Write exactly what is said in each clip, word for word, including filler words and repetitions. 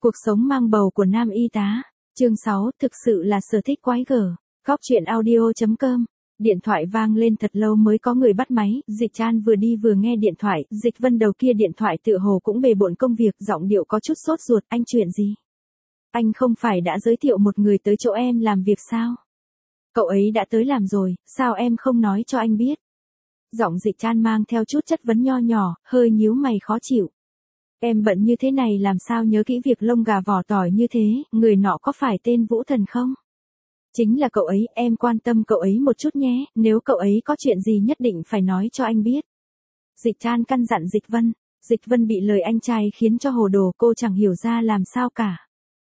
Cuộc sống mang bầu của nam y tá. Chương sáu, thực sự là sở thích quái gở. Góc truyện audio chấm com. Điện thoại vang lên thật lâu mới có người bắt máy, Dịch Chan vừa đi vừa nghe điện thoại, Dịch Vân đầu kia điện thoại tựa hồ cũng bề bộn công việc, giọng điệu có chút sốt ruột, anh chuyện gì? Anh không phải đã giới thiệu một người tới chỗ em làm việc sao? Cậu ấy đã tới làm rồi, sao em không nói cho anh biết? Giọng Dịch Chan mang theo chút chất vấn nho nhỏ, hơi nhíu mày khó chịu. Em bận như thế này làm sao nhớ kỹ việc lông gà vỏ tỏi như thế, người nọ có phải tên Vũ Thần không? Chính là cậu ấy, em quan tâm cậu ấy một chút nhé, nếu cậu ấy có chuyện gì nhất định phải nói cho anh biết. Dịch Chan căn dặn Dịch Vân. Dịch Vân bị lời anh trai khiến cho hồ đồ, cô chẳng hiểu ra làm sao cả.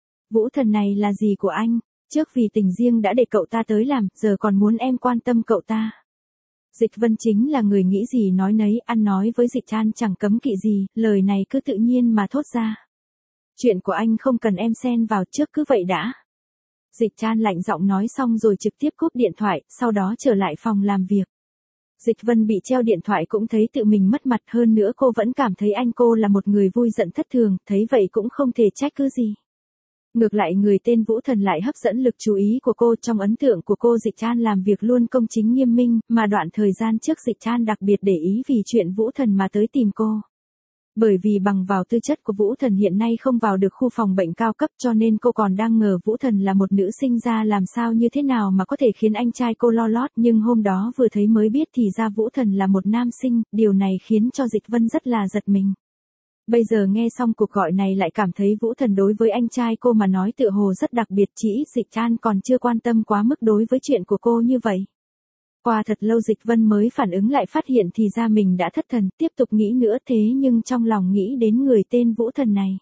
Vũ Thần này là gì của anh? Trước vì tình riêng đã để cậu ta tới làm, giờ còn muốn em quan tâm cậu ta. Dịch Vân chính là người nghĩ gì nói nấy, ăn nói với Dịch Chan chẳng cấm kỵ gì, lời này cứ tự nhiên mà thốt ra. Chuyện của anh không cần em xen vào, trước cứ vậy đã. Dịch Chan lạnh giọng nói xong rồi trực tiếp cúp điện thoại, sau đó trở lại phòng làm việc. Dịch Vân bị treo điện thoại cũng thấy tự mình mất mặt, hơn nữa cô vẫn cảm thấy anh cô là một người vui giận thất thường, thấy vậy cũng không thể trách cứ gì. Ngược lại người tên Vũ Thần lại hấp dẫn lực chú ý của cô, trong ấn tượng của cô Dịch Chan làm việc luôn công chính nghiêm minh, mà đoạn thời gian trước Dịch Chan đặc biệt để ý vì chuyện Vũ Thần mà tới tìm cô. Bởi vì bằng vào tư chất của Vũ Thần hiện nay không vào được khu phòng bệnh cao cấp cho nên cô còn đang ngờ Vũ Thần là một nữ sinh ra làm sao như thế nào mà có thể khiến anh trai cô lo lót, nhưng hôm đó vừa thấy mới biết thì ra Vũ Thần là một nam sinh, điều này khiến cho Dịch Vân rất là giật mình. Bây giờ nghe xong cuộc gọi này lại cảm thấy Vũ Thần đối với anh trai cô mà nói tựa hồ rất đặc biệt, chỉ Dịch Chan còn chưa quan tâm quá mức đối với chuyện của cô như vậy. Qua thật lâu Dịch Vân mới phản ứng lại, phát hiện thì ra mình đã thất thần, tiếp tục nghĩ nữa thế nhưng trong lòng nghĩ đến người tên Vũ Thần này.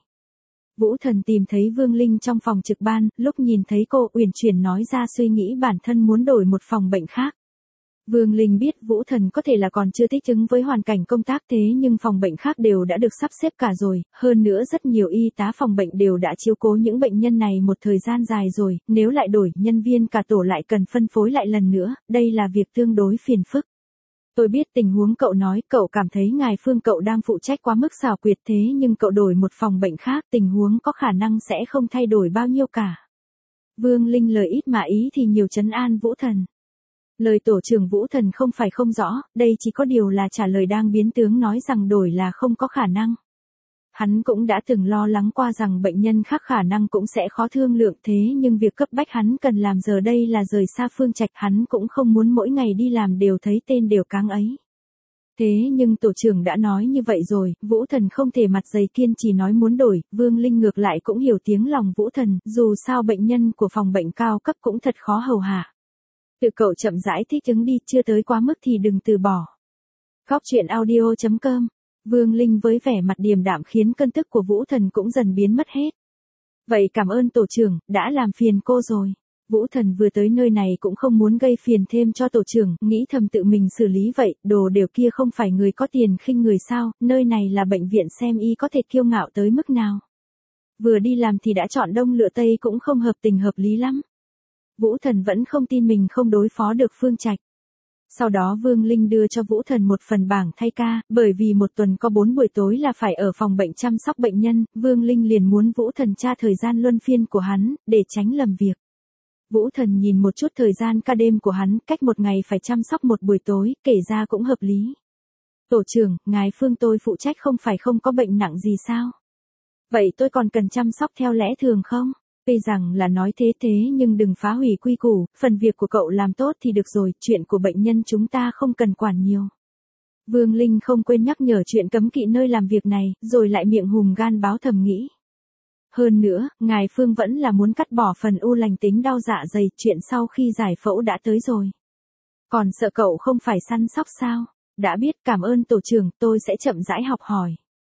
Vũ Thần tìm thấy Vương Linh trong phòng trực ban, lúc nhìn thấy cô uyển chuyển nói ra suy nghĩ bản thân muốn đổi một phòng bệnh khác. Vương Linh biết Vũ Thần có thể là còn chưa thích ứng với hoàn cảnh công tác, thế nhưng phòng bệnh khác đều đã được sắp xếp cả rồi, hơn nữa rất nhiều y tá phòng bệnh đều đã chiếu cố những bệnh nhân này một thời gian dài rồi, nếu lại đổi nhân viên cả tổ lại cần phân phối lại lần nữa, đây là việc tương đối phiền phức. Tôi biết tình huống cậu nói, cậu cảm thấy ngài Phương cậu đang phụ trách quá mức xảo quyệt, thế nhưng cậu đổi một phòng bệnh khác, tình huống có khả năng sẽ không thay đổi bao nhiêu cả. Vương Linh lời ít mà ý thì nhiều trấn an Vũ Thần. Lời tổ trưởng Vũ Thần không phải không rõ, đây chỉ có điều là trả lời đang biến tướng, nói rằng đổi là không có khả năng. Hắn cũng đã từng lo lắng qua rằng bệnh nhân khác khả năng cũng sẽ khó thương lượng, thế nhưng việc cấp bách hắn cần làm giờ đây là rời xa Phương Trạch, hắn cũng không muốn mỗi ngày đi làm đều thấy tên đều cáng ấy. Thế nhưng tổ trưởng đã nói như vậy rồi, Vũ Thần không thể mặt dày kiên trì nói muốn đổi, Vương Linh ngược lại cũng hiểu tiếng lòng Vũ Thần, dù sao bệnh nhân của phòng bệnh cao cấp cũng thật khó hầu hạ. Tự cậu chậm rãi thích ứng đi, chưa tới quá mức thì đừng từ bỏ. Góc truyện audio chấm com. Vương Linh với vẻ mặt điềm đạm khiến cơn tức của Vũ Thần cũng dần biến mất hết. Vậy cảm ơn tổ trưởng, đã làm phiền cô rồi. Vũ Thần vừa tới nơi này cũng không muốn gây phiền thêm cho tổ trưởng, nghĩ thầm tự mình xử lý vậy, đồ đều kia không phải người có tiền khinh người sao, nơi này là bệnh viện xem y có thể kiêu ngạo tới mức nào. Vừa đi làm thì đã chọn đông lựa tây cũng không hợp tình hợp lý lắm. Vũ Thần vẫn không tin mình không đối phó được Phương Trạch. Sau đó Vương Linh đưa cho Vũ Thần một phần bảng thay ca, bởi vì một tuần có bốn buổi tối là phải ở phòng bệnh chăm sóc bệnh nhân, Vương Linh liền muốn Vũ Thần tra thời gian luân phiên của hắn, để tránh lầm việc. Vũ Thần nhìn một chút thời gian ca đêm của hắn, cách một ngày phải chăm sóc một buổi tối, kể ra cũng hợp lý. Tổ trưởng, ngài Phương tôi phụ trách không phải không có bệnh nặng gì sao? Vậy tôi còn cần chăm sóc theo lẽ thường không? Tuy rằng là nói thế thế nhưng đừng phá hủy quy củ, phần việc của cậu làm tốt thì được rồi, chuyện của bệnh nhân chúng ta không cần quản nhiều. Vương Linh không quên nhắc nhở chuyện cấm kỵ nơi làm việc này, rồi lại miệng hùm gan báo thầm nghĩ. Hơn nữa, ngài Phương vẫn là muốn cắt bỏ phần u lành tính đau dạ dày, chuyện sau khi giải phẫu đã tới rồi. Còn sợ cậu không phải săn sóc sao? Đã biết, cảm ơn tổ trưởng, tôi sẽ chậm rãi học hỏi.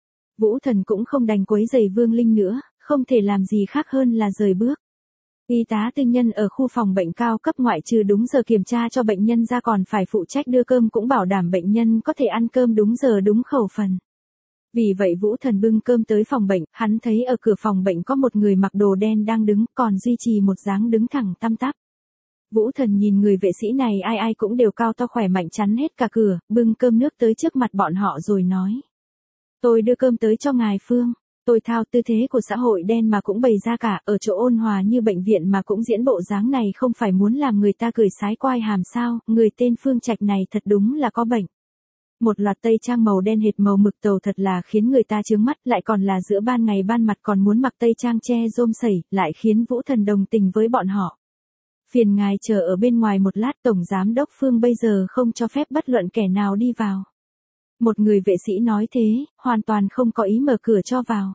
Vũ Thần cũng không đành quấy rầy Vương Linh nữa. Không thể làm gì khác hơn là rời bước. Y tá tư nhân ở khu phòng bệnh cao cấp ngoại trừ đúng giờ kiểm tra cho bệnh nhân ra còn phải phụ trách đưa cơm, cũng bảo đảm bệnh nhân có thể ăn cơm đúng giờ đúng khẩu phần. Vì vậy Vũ Thần bưng cơm tới phòng bệnh, hắn thấy ở cửa phòng bệnh có một người mặc đồ đen đang đứng, còn duy trì một dáng đứng thẳng tăm tắp. Vũ Thần nhìn người vệ sĩ này ai ai cũng đều cao to khỏe mạnh chắn hết cả cửa, bưng cơm nước tới trước mặt bọn họ rồi nói. Tôi đưa cơm tới cho ngài Phương. Tôi thao, tư thế của xã hội đen mà cũng bày ra cả, ở chỗ ôn hòa như bệnh viện mà cũng diễn bộ dáng này, không phải muốn làm người ta cười sái quai hàm sao, người tên Phương Trạch này thật đúng là có bệnh. Một loạt tây trang màu đen hệt màu mực tàu thật là khiến người ta chướng mắt, lại còn là giữa ban ngày ban mặt còn muốn mặc tây trang che rôm sẩy, lại khiến Vũ Thần đồng tình với bọn họ. Phiền ngài chờ ở bên ngoài một lát, Tổng Giám Đốc Phương bây giờ không cho phép bất luận kẻ nào đi vào. Một người vệ sĩ nói thế, hoàn toàn không có ý mở cửa cho vào.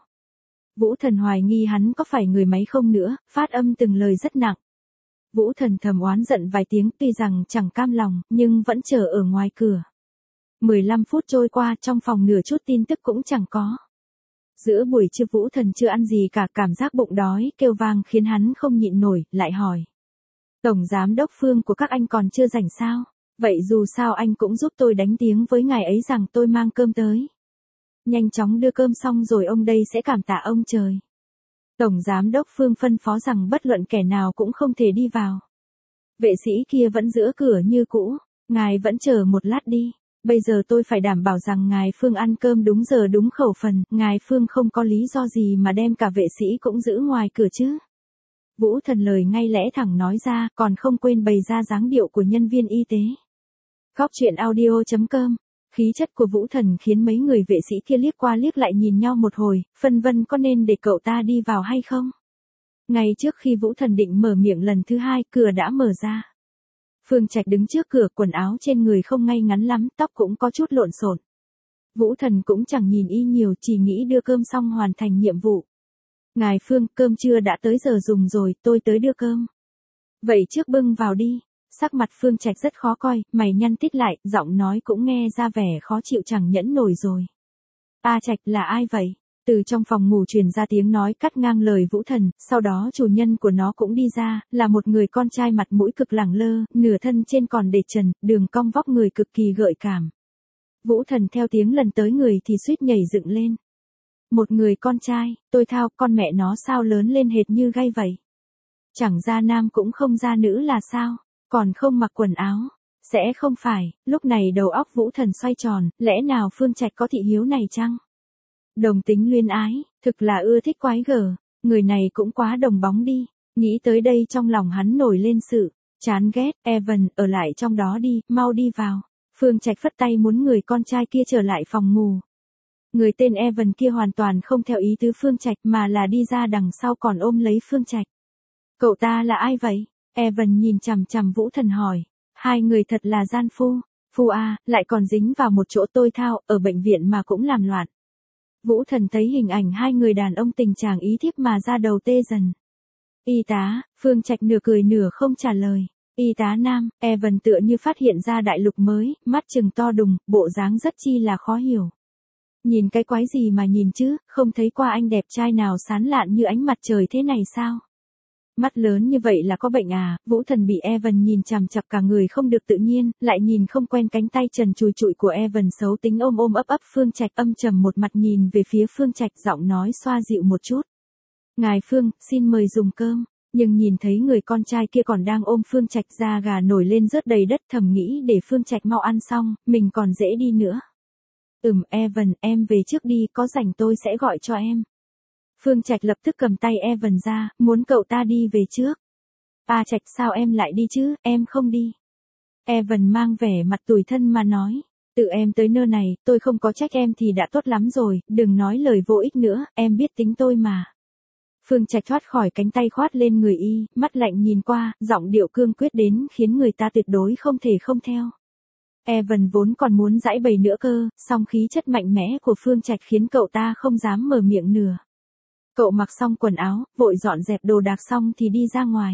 Vũ Thần hoài nghi hắn có phải người máy không nữa, phát âm từng lời rất nặng. Vũ Thần thầm oán giận vài tiếng, tuy rằng chẳng cam lòng, nhưng vẫn chờ ở ngoài cửa. mười lăm phút trôi qua, trong phòng nửa chút tin tức cũng chẳng có. Giữa buổi trưa Vũ Thần chưa ăn gì cả, cảm giác bụng đói, kêu vang khiến hắn không nhịn nổi, lại hỏi. Tổng Giám Đốc Phương của các anh còn chưa rảnh sao? Vậy dù sao anh cũng giúp tôi đánh tiếng với ngài ấy rằng tôi mang cơm tới. Nhanh chóng đưa cơm xong rồi ông đây sẽ cảm tạ ông trời. Tổng Giám Đốc Phương phân phó rằng bất luận kẻ nào cũng không thể đi vào. Vệ sĩ kia vẫn giữ cửa như cũ, ngài vẫn chờ một lát đi. Bây giờ tôi phải đảm bảo rằng ngài Phương ăn cơm đúng giờ đúng khẩu phần, ngài Phương không có lý do gì mà đem cả vệ sĩ cũng giữ ngoài cửa chứ. Vũ Thần lời ngay lẽ thẳng nói ra, còn không quên bày ra dáng điệu của nhân viên y tế. Góc truyện audio chấm com. Khí chất của Vũ Thần khiến mấy người vệ sĩ kia liếc qua liếc lại nhìn nhau một hồi, phân vân có nên để cậu ta đi vào hay không. Ngay trước khi Vũ Thần định mở miệng lần thứ hai, cửa đã mở ra. Phương Trạch đứng trước cửa, quần áo trên người không ngay ngắn lắm, tóc cũng có chút lộn xộn. Vũ Thần cũng chẳng nhìn y nhiều, chỉ nghĩ đưa cơm xong hoàn thành nhiệm vụ. Ngài Phương, cơm trưa đã tới giờ dùng rồi, tôi tới đưa cơm. Vậy trước bưng vào đi. Sắc mặt Phương Trạch rất khó coi, mày nhăn tít lại, giọng nói cũng nghe ra vẻ khó chịu chẳng nhẫn nổi rồi. A Trạch là ai vậy? Từ trong phòng ngủ truyền ra tiếng nói cắt ngang lời Vũ Thần, sau đó chủ nhân của nó cũng đi ra, là một người con trai mặt mũi cực lẳng lơ, nửa thân trên còn để trần, đường cong vóc người cực kỳ gợi cảm. Vũ Thần theo tiếng lần tới người thì suýt nhảy dựng lên. Một người con trai, tôi thao, con mẹ nó sao lớn lên hệt như gay vậy? Chẳng ra nam cũng không ra nữ là sao? Còn không mặc quần áo. Sẽ không phải, lúc này đầu óc Vũ Thần xoay tròn, lẽ nào Phương Trạch có thị hiếu này chăng? Đồng tính luyến ái, thực là ưa thích quái gở, người này cũng quá đồng bóng đi. Nghĩ tới đây trong lòng hắn nổi lên sự chán ghét. Evan, ở lại trong đó đi, mau đi vào. Phương Trạch phất tay muốn người con trai kia trở lại phòng ngủ. Người tên Evan kia hoàn toàn không theo ý tứ Phương Trạch mà là đi ra đằng sau còn ôm lấy Phương Trạch. Cậu ta là ai vậy? Evan nhìn chằm chằm Vũ Thần hỏi. Hai người thật là gian phu. Phu a, lại còn dính vào một chỗ tôi thao, ở bệnh viện mà cũng làm loạn. Vũ Thần thấy hình ảnh hai người đàn ông tình trạng ý thiếp mà ra đầu tê dần. Y tá, Phương Trạch nửa cười nửa không trả lời. Y tá nam, Evan tựa như phát hiện ra đại lục mới, mắt trừng to đùng, bộ dáng rất chi là khó hiểu. Nhìn cái quái gì mà nhìn chứ, không thấy qua anh đẹp trai nào sáng lạn như ánh mặt trời thế này sao? Mắt lớn như vậy là có bệnh à? Vũ Thần bị Evan nhìn chằm chằm cả người không được tự nhiên, lại nhìn không quen cánh tay trần trùi trụi của Evan xấu tính ôm ôm ấp ấp. Phương Trạch âm trầm một mặt nhìn về phía Phương Trạch, giọng nói xoa dịu một chút. Ngài Phương, xin mời dùng cơm. Nhưng nhìn thấy người con trai kia còn đang ôm Phương Trạch, da gà nổi lên rớt đầy đất, thầm nghĩ để Phương Trạch mau ăn xong, mình còn dễ đi nữa. Ừm Evan, em về trước đi, có rảnh tôi sẽ gọi cho em. Phương Trạch lập tức cầm tay Evan ra, muốn cậu ta đi về trước. A Trạch sao em lại đi chứ, em không đi. Evan mang vẻ mặt tủi thân mà nói. Tự em tới nơi này, tôi không có trách em thì đã tốt lắm rồi, đừng nói lời vô ích nữa, em biết tính tôi mà. Phương Trạch thoát khỏi cánh tay khoát lên người y, mắt lạnh nhìn qua, giọng điệu cương quyết đến khiến người ta tuyệt đối không thể không theo. Evan vốn còn muốn giãi bày nữa cơ, song khí chất mạnh mẽ của Phương Trạch khiến cậu ta không dám mở miệng nửa. Cậu mặc xong quần áo, vội dọn dẹp đồ đạc xong thì đi ra ngoài.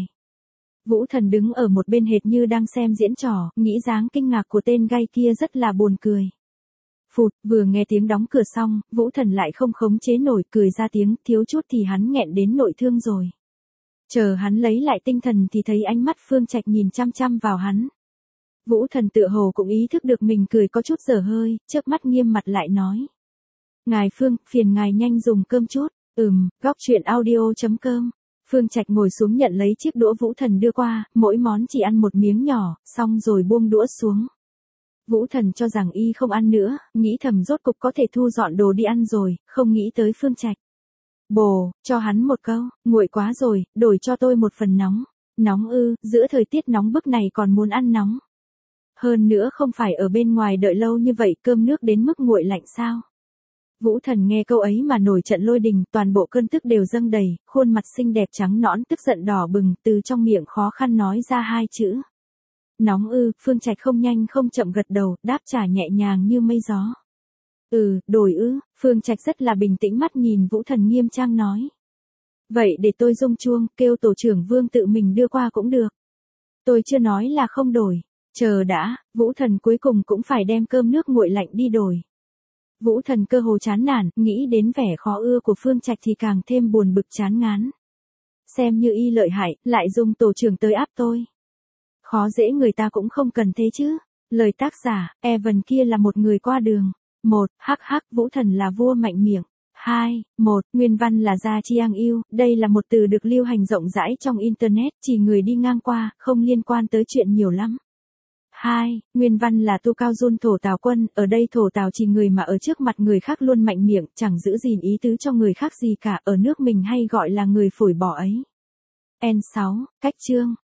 Vũ Thần đứng ở một bên hệt như đang xem diễn trò, nghĩ dáng kinh ngạc của tên gay kia rất là buồn cười. Phụt, vừa nghe tiếng đóng cửa xong, Vũ Thần lại không khống chế nổi cười ra tiếng, thiếu chút thì hắn nghẹn đến nội thương rồi. Chờ hắn lấy lại tinh thần thì thấy ánh mắt Phương Trạch nhìn chăm chăm vào hắn. Vũ Thần tựa hồ cũng ý thức được mình cười có chút dở hơi, chớp mắt nghiêm mặt lại nói. Ngài Phương, phiền ngài nhanh dùng cơm chút. Ừm, góc truyện audio chấm com. Phương Trạch ngồi xuống nhận lấy chiếc đũa Vũ Thần đưa qua, mỗi món chỉ ăn một miếng nhỏ, xong rồi buông đũa xuống. Vũ Thần cho rằng y không ăn nữa, nghĩ thầm rốt cục có thể thu dọn đồ đi ăn rồi, không nghĩ tới Phương Trạch. Bồ, cho hắn một câu, nguội quá rồi, đổi cho tôi một phần nóng. Nóng ư, giữa thời tiết nóng bức này còn muốn ăn nóng. Hơn nữa không phải ở bên ngoài đợi lâu như vậy cơm nước đến mức nguội lạnh sao. Vũ Thần nghe câu ấy mà nổi trận lôi đình, toàn bộ cơn tức đều dâng đầy, khuôn mặt xinh đẹp trắng nõn tức giận đỏ bừng, từ trong miệng khó khăn nói ra hai chữ. Nóng ư, Phương Trạch không nhanh không chậm gật đầu, đáp trả nhẹ nhàng như mây gió. Ừ, đổi ư, Phương Trạch rất là bình tĩnh mắt nhìn Vũ Thần nghiêm trang nói. Vậy để tôi rung chuông, kêu tổ trưởng Vương tự mình đưa qua cũng được. Tôi chưa nói là không đổi. Chờ đã, Vũ Thần cuối cùng cũng phải đem cơm nước nguội lạnh đi đổi. Vũ Thần cơ hồ chán nản, nghĩ đến vẻ khó ưa của Phương Trạch thì càng thêm buồn bực chán ngán. Xem như y lợi hại, lại dùng tổ trưởng tới áp tôi. Khó dễ người ta cũng không cần thế chứ. Lời tác giả, Evan kia là một người qua đường. Một, hắc hắc, Vũ Thần là vua mạnh miệng. Hai, một, nguyên văn là Gia Chiang Yêu, đây là một từ được lưu hành rộng rãi trong Internet, chỉ người đi ngang qua, không liên quan tới chuyện nhiều lắm. Hai, nguyên văn là Tu Cao Jun thổ tào quân, ở đây thổ tào chỉ người mà ở trước mặt người khác luôn mạnh miệng, chẳng giữ gìn ý tứ cho người khác gì cả, ở nước mình hay gọi là người phổi bỏ ấy. N sáu, cách chương.